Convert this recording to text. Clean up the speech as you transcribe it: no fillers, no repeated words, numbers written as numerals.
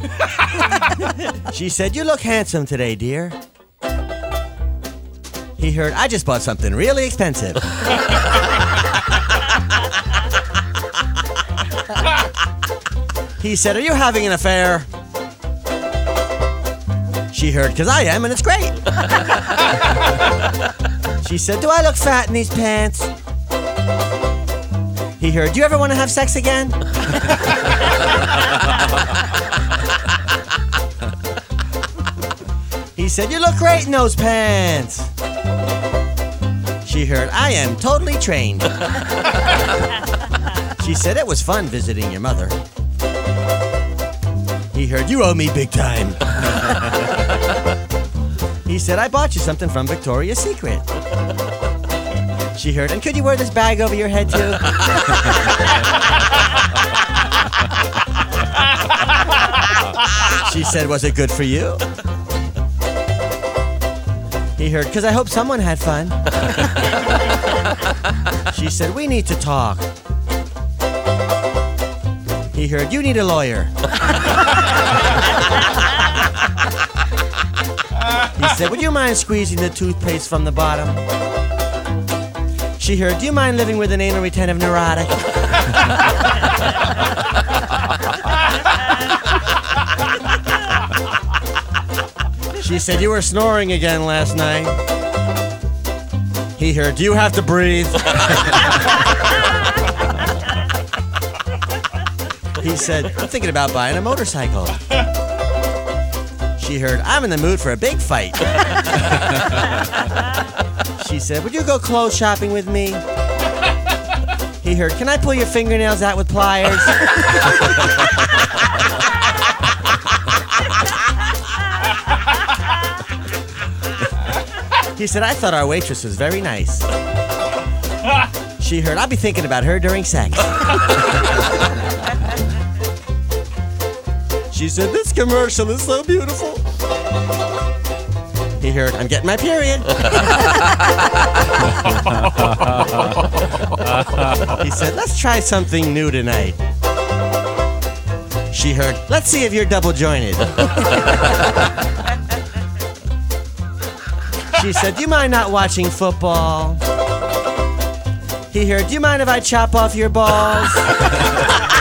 She said, "You look handsome today, dear." He heard, "I just bought something really expensive." He said, "Are you having an affair?" She heard, "'Cause I am, and it's great." She said, "Do I look fat in these pants?" He heard, "Do you ever want to have sex again?" He said, "You look great in those pants." She heard, "I am totally trained." She said, "It was fun visiting your mother." He heard, "You owe me big time." He said, "I bought you something from Victoria's Secret." She heard, "And could you wear this bag over your head too?" She said, "Was it good for you?" He heard, "'Cause I hope someone had fun." She said, "We need to talk." He heard, "You need a lawyer." He said, "Would you mind squeezing the toothpaste from the bottom?" She heard, "Do you mind living with an anal retentive neurotic?" She said, "You were snoring again last night." He heard, "Do you have to breathe?" He said, "I'm thinking about buying a motorcycle." She heard, "I'm in the mood for a big fight." She said, "Would you go clothes shopping with me?" He heard, "Can I pull your fingernails out with pliers?" He said, "I thought our waitress was very nice." She heard, "I'll be thinking about her during sex." She said, "This commercial is so beautiful." He heard, "I'm getting my period." He said, "Let's try something new tonight." She heard, "Let's see if you're double jointed." She said, "Do you mind not watching football?" He heard, "Do you mind if I chop off your balls?"